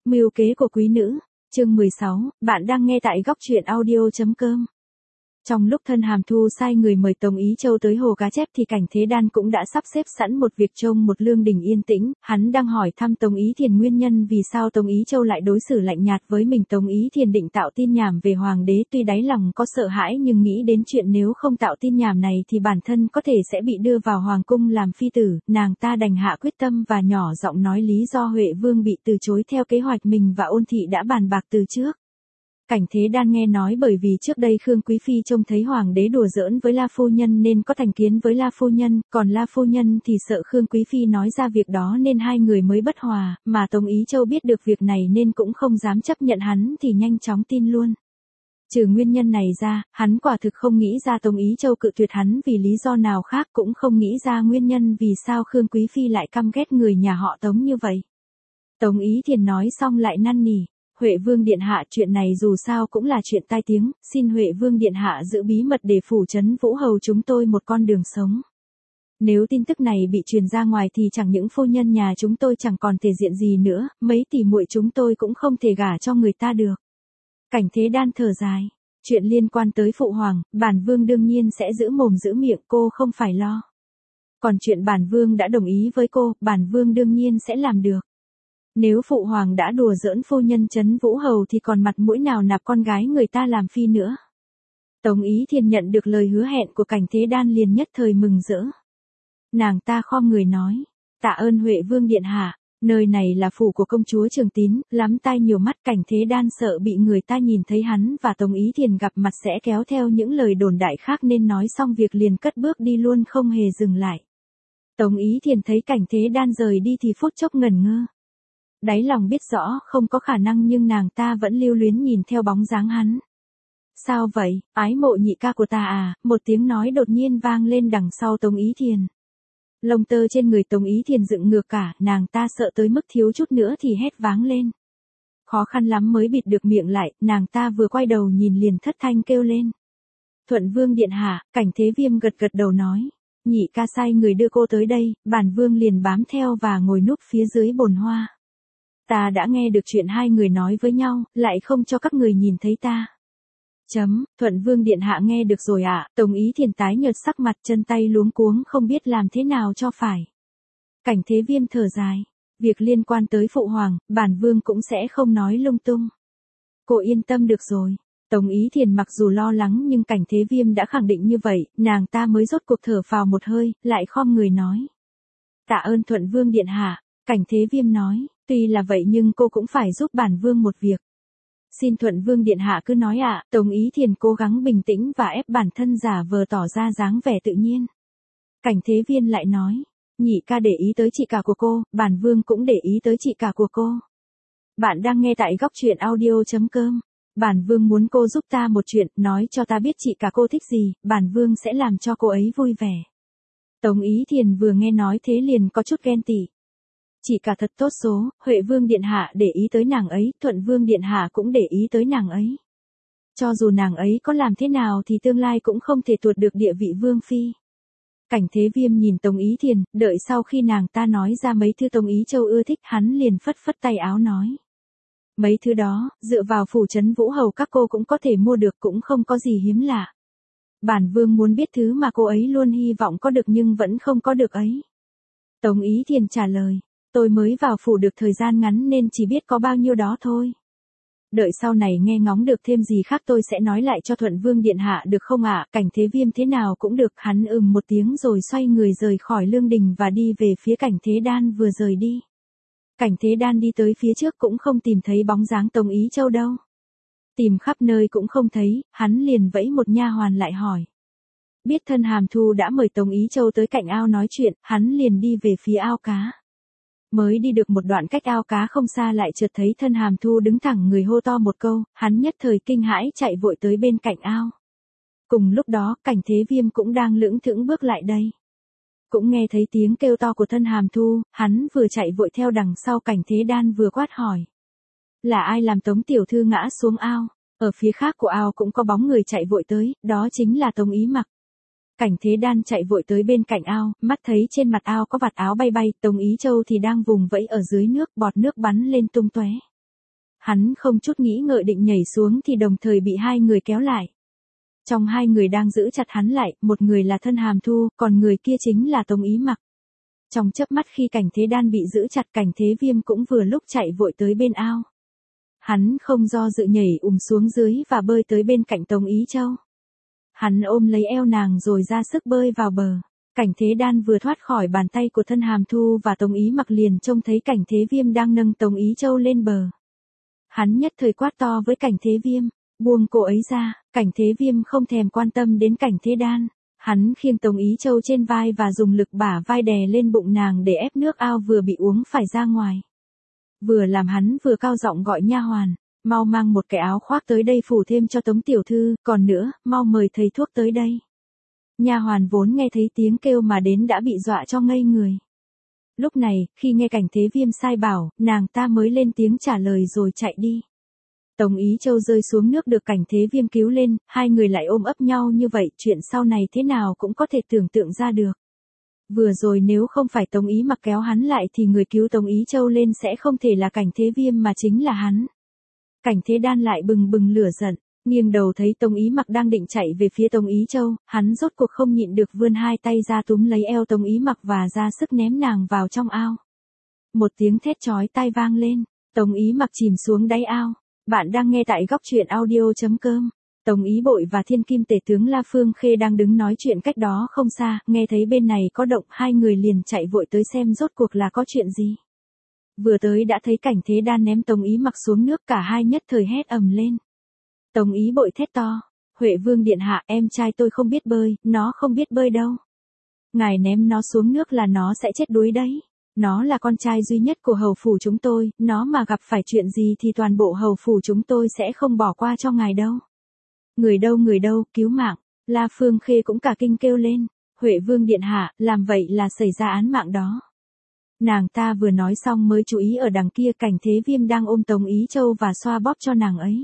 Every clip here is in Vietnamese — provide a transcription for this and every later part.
Mưu kế của quý nữ, chương 16, bạn đang nghe tại góc truyện audio.com. Trong lúc Thân Hàm Thu sai người mời Tống Ý Châu tới hồ cá chép thì Cảnh Thế Đan cũng đã sắp xếp sẵn một việc trông một lương đình yên tĩnh, hắn đang hỏi thăm Tống Ý Thiền nguyên nhân vì sao Tống Ý Châu lại đối xử lạnh nhạt với mình. Tống Ý Thiền định tạo tin nhảm về hoàng đế, tuy đáy lòng có sợ hãi nhưng nghĩ đến chuyện nếu không tạo tin nhảm này thì bản thân có thể sẽ bị đưa vào hoàng cung làm phi tử, nàng ta đành hạ quyết tâm và nhỏ giọng nói lý do Huệ Vương bị từ chối theo kế hoạch mình và Ôn Thị đã bàn bạc từ trước. Cảnh Thế Đan nghe nói bởi vì trước đây Khương Quý Phi trông thấy hoàng đế đùa giỡn với La Phu Nhân nên có thành kiến với La Phu Nhân, còn La Phu Nhân thì sợ Khương Quý Phi nói ra việc đó nên hai người mới bất hòa, mà Tống Ý Châu biết được việc này nên cũng không dám chấp nhận hắn thì nhanh chóng tin luôn. Trừ nguyên nhân này ra, hắn quả thực không nghĩ ra Tống Ý Châu cự tuyệt hắn vì lý do nào khác, cũng không nghĩ ra nguyên nhân vì sao Khương Quý Phi lại căm ghét người nhà họ Tống như vậy. Tống Ý Thiền nói xong lại năn nỉ. Huệ Vương Điện Hạ, chuyện này dù sao cũng là chuyện tai tiếng, xin Huệ Vương Điện Hạ giữ bí mật để phủ trấn Vũ Hầu chúng tôi một con đường sống. Nếu tin tức này bị truyền ra ngoài thì chẳng những phu nhân nhà chúng tôi chẳng còn thể diện gì nữa, mấy tỷ muội chúng tôi cũng không thể gả cho người ta được. Cảnh Thế Đan thở dài, chuyện liên quan tới phụ hoàng, bản vương đương nhiên sẽ giữ mồm giữ miệng, cô không phải lo. Còn chuyện bản vương đã đồng ý với cô, bản vương đương nhiên sẽ làm được. Nếu phụ hoàng đã đùa giỡn phu nhân trấn Vũ Hầu thì còn mặt mũi nào nạp con gái người ta làm phi nữa. Tống Ý Thiền nhận được lời hứa hẹn của Cảnh Thế Đan liền nhất thời mừng rỡ. Nàng ta khom người nói, tạ ơn Huệ Vương Điện Hạ, nơi này là phủ của công chúa Trường Tín, lắm tai nhiều mắt. Cảnh Thế Đan sợ bị người ta nhìn thấy hắn và Tống Ý Thiền gặp mặt sẽ kéo theo những lời đồn đại khác nên nói xong việc liền cất bước đi luôn không hề dừng lại. Tống Ý Thiền thấy Cảnh Thế Đan rời đi thì phút chốc ngẩn ngơ. Đáy lòng biết rõ không có khả năng nhưng nàng ta vẫn lưu luyến nhìn theo bóng dáng hắn. Sao vậy, ái mộ nhị ca của ta à, một tiếng nói đột nhiên vang lên đằng sau Tống Ý Thiền. Lông tơ trên người Tống Ý Thiền dựng ngược cả, nàng ta sợ tới mức thiếu chút nữa thì hét váng lên. Khó khăn lắm mới bịt được miệng lại, nàng ta vừa quay đầu nhìn liền thất thanh kêu lên. Thuận Vương Điện Hạ, Cảnh Thế Viêm gật gật đầu nói. Nhị ca sai người đưa cô tới đây, bản vương liền bám theo và ngồi núp phía dưới bồn hoa. Ta đã nghe được chuyện hai người nói với nhau, lại không cho các người nhìn thấy ta. Thuận Vương Điện Hạ nghe được rồi ạ. Tống Ý Thiền tái nhợt sắc mặt, chân tay luống cuống không biết làm thế nào cho phải. Cảnh Thế Viêm thở dài. Việc liên quan tới phụ hoàng, bản vương cũng sẽ không nói lung tung. Cô yên tâm được rồi. Tống Ý Thiền mặc dù lo lắng nhưng Cảnh Thế Viêm đã khẳng định như vậy, nàng ta mới rốt cuộc thở phào một hơi, lại khom người nói. Tạ ơn Thuận Vương Điện Hạ. Cảnh Thế Viêm nói, tuy là vậy nhưng cô cũng phải giúp bản vương một việc. Xin Thuận Vương Điện Hạ cứ nói ạ. Tống Ý Thiền cố gắng bình tĩnh và ép bản thân giả vờ tỏ ra dáng vẻ tự nhiên. Cảnh Thế Viêm lại nói, nhị ca để ý tới chị cả của cô, bản vương cũng để ý tới chị cả của cô. Bạn đang nghe tại góc truyện audio.com. Bản vương muốn cô giúp ta một chuyện, nói cho ta biết chị cả cô thích gì, bản vương sẽ làm cho cô ấy vui vẻ. Tống Ý Thiền vừa nghe nói thế liền có chút ghen tị. Chị cả thật tốt số, Huệ Vương Điện Hạ để ý tới nàng ấy, Thuận Vương Điện Hạ cũng để ý tới nàng ấy. Cho dù nàng ấy có làm thế nào thì tương lai cũng không thể tuột được địa vị Vương Phi. Cảnh Thế Viêm nhìn Tống Ý Thiền, đợi sau khi nàng ta nói ra mấy thứ Tống Ý Châu ưa thích hắn liền phất phất tay áo nói. Mấy thứ đó, dựa vào phủ trấn Vũ Hầu các cô cũng có thể mua được, cũng không có gì hiếm lạ. Bản vương muốn biết thứ mà cô ấy luôn hy vọng có được nhưng vẫn không có được ấy. Tống Ý Thiền trả lời. Tôi mới vào phủ được thời gian ngắn nên chỉ biết có bao nhiêu đó thôi. Đợi sau này nghe ngóng được thêm gì khác tôi sẽ nói lại cho Thuận Vương Điện Hạ được không ạ? Cảnh Thế Viêm thế nào cũng được, hắn một tiếng rồi xoay người rời khỏi lương đình và đi về phía Cảnh Thế Đan vừa rời đi. Cảnh Thế Đan đi tới phía trước cũng không tìm thấy bóng dáng Tống Ý Châu đâu. Tìm khắp nơi cũng không thấy, hắn liền vẫy một nha hoàn lại hỏi. Biết Thân Hàm Thu đã mời Tống Ý Châu tới cạnh ao nói chuyện, hắn liền đi về phía ao cá. Mới đi được một đoạn cách ao cá không xa lại chợt thấy Thân Hàm Thu đứng thẳng người hô to một câu, hắn nhất thời kinh hãi chạy vội tới bên cạnh ao. Cùng lúc đó, Cảnh Thế Viêm cũng đang lững thững bước lại đây. Cũng nghe thấy tiếng kêu to của Thân Hàm Thu, hắn vừa chạy vội theo đằng sau Cảnh Thế Đan vừa quát hỏi. Là ai làm Tống tiểu thư ngã xuống ao? Ở phía khác của ao cũng có bóng người chạy vội tới, đó chính là Tống Ý Mặc. Cảnh Thế Đan chạy vội tới bên cạnh ao, mắt thấy trên mặt ao có vạt áo bay bay, Tống Ý Châu thì đang vùng vẫy ở dưới nước, bọt nước bắn lên tung tóe. Hắn không chút nghĩ ngợi định nhảy xuống thì đồng thời bị hai người kéo lại. Trong hai người đang giữ chặt hắn lại, một người là Thân Hàm Thu, còn người kia chính là Tống Ý Mặc. Trong chớp mắt khi Cảnh Thế Đan bị giữ chặt, Cảnh Thế Viêm cũng vừa lúc chạy vội tới bên ao. Hắn không do dự nhảy xuống dưới và bơi tới bên cạnh Tống Ý Châu. Hắn ôm lấy eo nàng rồi ra sức bơi vào bờ. Cảnh Thế Đan vừa thoát khỏi bàn tay của Thân Hàm Thu và Tống Ý Mặc liền trông thấy Cảnh Thế Viêm đang nâng Tống Ý Châu lên bờ. Hắn nhất thời quát to với Cảnh Thế Viêm, buông cô ấy ra. Cảnh Thế Viêm không thèm quan tâm đến Cảnh Thế Đan. Hắn khiêng Tống Ý Châu trên vai và dùng lực bả vai đè lên bụng nàng để ép nước ao vừa bị uống phải ra ngoài. Vừa làm hắn vừa cao giọng gọi nha hoàn, mau mang một cái áo khoác tới đây phủ thêm cho Tống tiểu thư, còn nữa, mau mời thầy thuốc tới đây. Nha hoàn vốn nghe thấy tiếng kêu mà đến đã bị dọa cho ngây người. Lúc này, khi nghe Cảnh Thế Viêm sai bảo, nàng ta mới lên tiếng trả lời rồi chạy đi. Tống Ý Châu rơi xuống nước được Cảnh Thế Viêm cứu lên, hai người lại ôm ấp nhau như vậy, chuyện sau này thế nào cũng có thể tưởng tượng ra được. Vừa rồi nếu không phải Tống Ý Mặc kéo hắn lại thì người cứu Tống Ý Châu lên sẽ không thể là Cảnh Thế Viêm mà chính là hắn. Cảnh Thế Đan lại bừng bừng lửa giận, nghiêng đầu thấy Tống Ý Mặc đang định chạy về phía Tống Ý Châu, hắn rốt cuộc không nhịn được vươn hai tay ra túm lấy eo Tống Ý Mặc và ra sức ném nàng vào trong ao. Một tiếng thét chói tai vang lên, Tống Ý Mặc chìm xuống đáy ao. Bạn đang nghe tại góc truyện audio.com. Tống Ý Bội và Thiên Kim Tể tướng La Phương Khê đang đứng nói chuyện cách đó không xa, nghe thấy bên này có động, hai người liền chạy vội tới xem rốt cuộc là có chuyện gì. Vừa tới đã thấy Cảnh Thế Đan ném Tống Ý Mặc xuống nước, cả hai nhất thời hét ầm lên. Tống Ý Bội thét to, Huệ Vương điện hạ, em trai tôi không biết bơi, nó không biết bơi đâu. Ngài ném nó xuống nước là nó sẽ chết đuối đấy. Nó là con trai duy nhất của hầu phủ chúng tôi, nó mà gặp phải chuyện gì thì toàn bộ hầu phủ chúng tôi sẽ không bỏ qua cho ngài đâu. Người đâu, cứu mạng. La Phương Khê cũng cả kinh kêu lên, Huệ Vương điện hạ, làm vậy là xảy ra án mạng đó. Nàng ta vừa nói xong mới chú ý ở đằng kia Cảnh Thế Viêm đang ôm Tống Ý Châu và xoa bóp cho nàng ấy.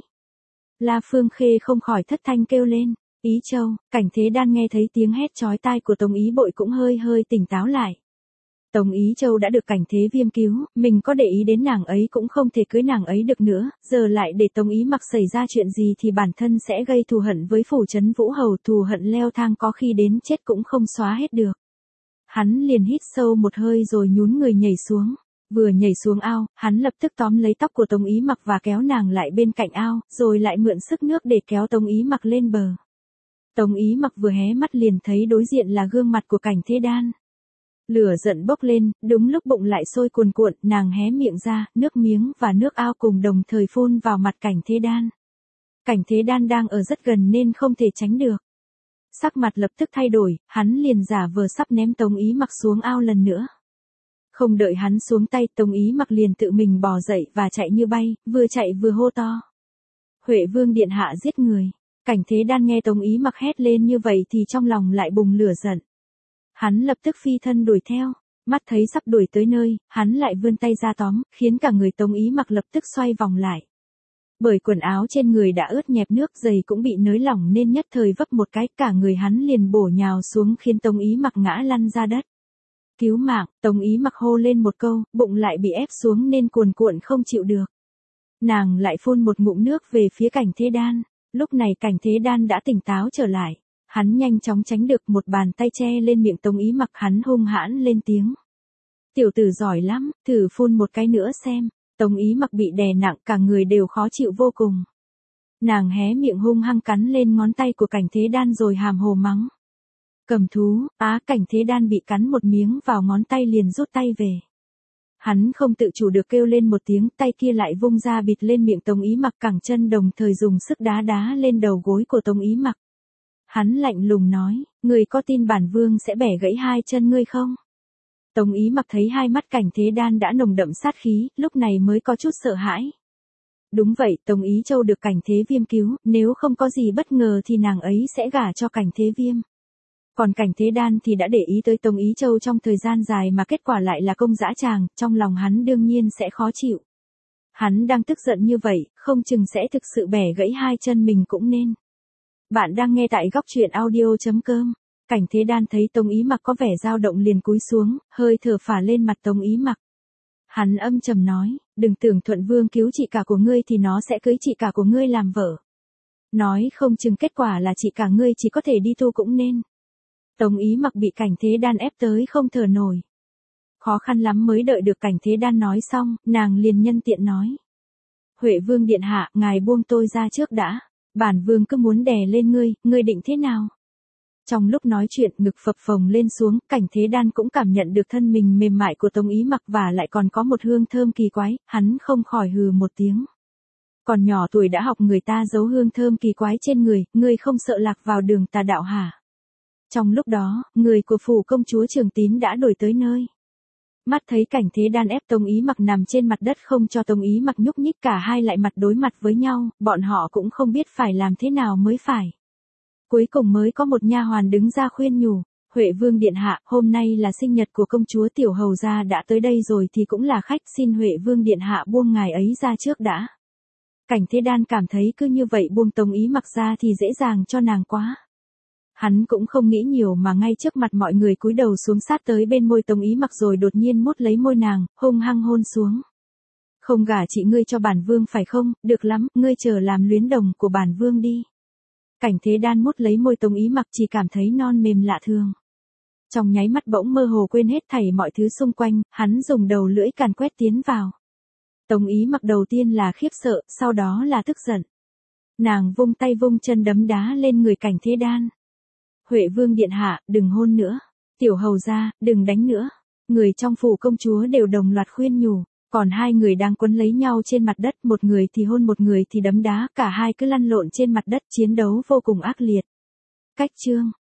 La Phương Khê không khỏi thất thanh kêu lên, Ý Châu. Cảnh Thế Đan nghe thấy tiếng hét chói tai của Tống Ý Bội cũng hơi tỉnh táo lại. Tống Ý Châu đã được Cảnh Thế Viêm cứu, mình có để ý đến nàng ấy cũng không thể cưới nàng ấy được nữa, giờ lại để Tống Ý Mặc xảy ra chuyện gì thì bản thân sẽ gây thù hận với phủ trấn Vũ Hầu, thù hận leo thang có khi đến chết cũng không xóa hết được. Hắn liền hít sâu một hơi rồi nhún người nhảy xuống. Vừa nhảy xuống ao, hắn lập tức tóm lấy tóc của Tống Ý Mặc và kéo nàng lại bên cạnh ao, rồi lại mượn sức nước để kéo Tống Ý Mặc lên bờ. Tống Ý Mặc vừa hé mắt liền thấy đối diện là gương mặt của Cảnh Thế Đan. Lửa giận bốc lên, đúng lúc bụng lại sôi cuồn cuộn, nàng hé miệng ra, nước miếng và nước ao cùng đồng thời phun vào mặt Cảnh Thế Đan. Cảnh Thế Đan đang ở rất gần nên không thể tránh được. Sắc mặt lập tức thay đổi, hắn liền giả vờ sắp ném Tống Ý Mặc xuống ao lần nữa. Không đợi hắn xuống tay, Tống Ý Mặc liền tự mình bò dậy và chạy như bay, vừa chạy vừa hô to. Huệ Vương điện hạ giết người. Cảnh Thế Đan nghe Tống Ý Mặc hét lên như vậy thì trong lòng lại bùng lửa giận. Hắn lập tức phi thân đuổi theo, mắt thấy sắp đuổi tới nơi, hắn lại vươn tay ra tóm, khiến cả người Tống Ý Mặc lập tức xoay vòng lại. Bởi quần áo trên người đã ướt nhẹp nước, giày cũng bị nới lỏng nên nhất thời vấp một cái, cả người hắn liền bổ nhào xuống khiến Tống Ý Mặc ngã lăn ra đất. Cứu mạng, Tống Ý Mặc hô lên một câu, bụng lại bị ép xuống nên cuồn cuộn không chịu được. Nàng lại phun một ngụm nước về phía Cảnh Thế Đan, lúc này Cảnh Thế Đan đã tỉnh táo trở lại. Hắn nhanh chóng tránh được, một bàn tay che lên miệng Tống Ý Mặc, hắn hung hãn lên tiếng. Tiểu tử giỏi lắm, thử phun một cái nữa xem. Tống Ý Mặc bị đè nặng, cả người đều khó chịu vô cùng. Nàng hé miệng hung hăng cắn lên ngón tay của Cảnh Thế Đan rồi hàm hồ mắng. Cầm thú, Cảnh Thế Đan bị cắn một miếng vào ngón tay liền rút tay về. Hắn không tự chủ được kêu lên một tiếng, tay kia lại vung ra bịt lên miệng Tống Ý Mặc, cẳng chân đồng thời dùng sức đá lên đầu gối của Tống Ý Mặc. Hắn lạnh lùng nói, ngươi có tin bản vương sẽ bẻ gãy hai chân ngươi không? Tống Ý Mặc thấy hai mắt Cảnh Thế Đan đã nồng đậm sát khí, lúc này mới có chút sợ hãi. Đúng vậy, Tống Ý Châu được Cảnh Thế Viêm cứu, nếu không có gì bất ngờ thì nàng ấy sẽ gả cho Cảnh Thế Viêm. Còn Cảnh Thế Đan thì đã để ý tới Tống Ý Châu trong thời gian dài mà kết quả lại là công dã tràng, trong lòng hắn đương nhiên sẽ khó chịu. Hắn đang tức giận như vậy, không chừng sẽ thực sự bẻ gãy hai chân mình cũng nên. Bạn đang nghe tại góc truyện audio.com. Cảnh Thế Đan thấy Tống Ý Mặc có vẻ dao động liền cúi xuống, hơi thở phả lên mặt Tống Ý Mặc. Hắn âm trầm nói, Đừng tưởng Thuận Vương cứu chị cả của ngươi thì nó sẽ cưới chị cả của ngươi làm vợ. Nói không chừng kết quả là chị cả ngươi chỉ có thể đi tu cũng nên. Tống Ý Mặc bị Cảnh Thế Đan ép tới không thở nổi. Khó khăn lắm mới đợi được Cảnh Thế Đan nói xong, nàng liền nhân tiện nói. Huệ Vương điện hạ, ngài buông tôi ra trước đã. Bản vương cứ muốn đè lên ngươi định thế nào? Trong lúc nói chuyện ngực phập phồng lên xuống, Cảnh Thế Đan cũng cảm nhận được thân mình mềm mại của Tống Ý Mặc và lại còn có một hương thơm kỳ quái, hắn không khỏi hừ một tiếng. Còn nhỏ tuổi đã học người ta giấu hương thơm kỳ quái trên người, ngươi không sợ lạc vào đường tà đạo hả? Trong lúc đó, người của phủ công chúa Trường Tín đã đuổi tới nơi. Mắt thấy Cảnh Thế Đan ép Tống Ý Mặc nằm trên mặt đất không cho Tống Ý Mặc nhúc nhích, cả hai lại mặt đối mặt với nhau, bọn họ cũng không biết phải làm thế nào mới phải. Cuối cùng mới có một nha hoàn đứng ra khuyên nhủ, Huệ Vương điện hạ, hôm nay là sinh nhật của công chúa Tiểu Hầu gia đã tới đây rồi thì cũng là khách, xin Huệ Vương điện hạ buông ngài ấy ra trước đã. Cảnh Thế Đan cảm thấy cứ như vậy buông Tống Ý Mặc ra thì dễ dàng cho nàng quá. Hắn cũng không nghĩ nhiều mà ngay trước mặt mọi người cúi đầu xuống sát tới bên môi Tống Ý Mặc rồi đột nhiên mút lấy môi nàng, hung hăng hôn xuống. Không gả chị ngươi cho bản vương phải không, được lắm, ngươi chờ làm luyến đồng của bản vương đi. Cảnh Thế Đan mút lấy môi Tống Ý Mặc chỉ cảm thấy non mềm lạ thường. Trong nháy mắt bỗng mơ hồ quên hết thảy mọi thứ xung quanh, hắn dùng đầu lưỡi càn quét tiến vào. Tống Ý Mặc đầu tiên là khiếp sợ, sau đó là tức giận. Nàng vung tay vung chân đấm đá lên người Cảnh Thế Đan. Huệ Vương điện hạ, đừng hôn nữa. Tiểu Hầu gia, đừng đánh nữa. Người trong phủ công chúa đều đồng loạt khuyên nhủ. Còn hai người đang quấn lấy nhau trên mặt đất, một người thì hôn một người thì đấm đá, cả hai cứ lăn lộn trên mặt đất chiến đấu vô cùng ác liệt. Cách chương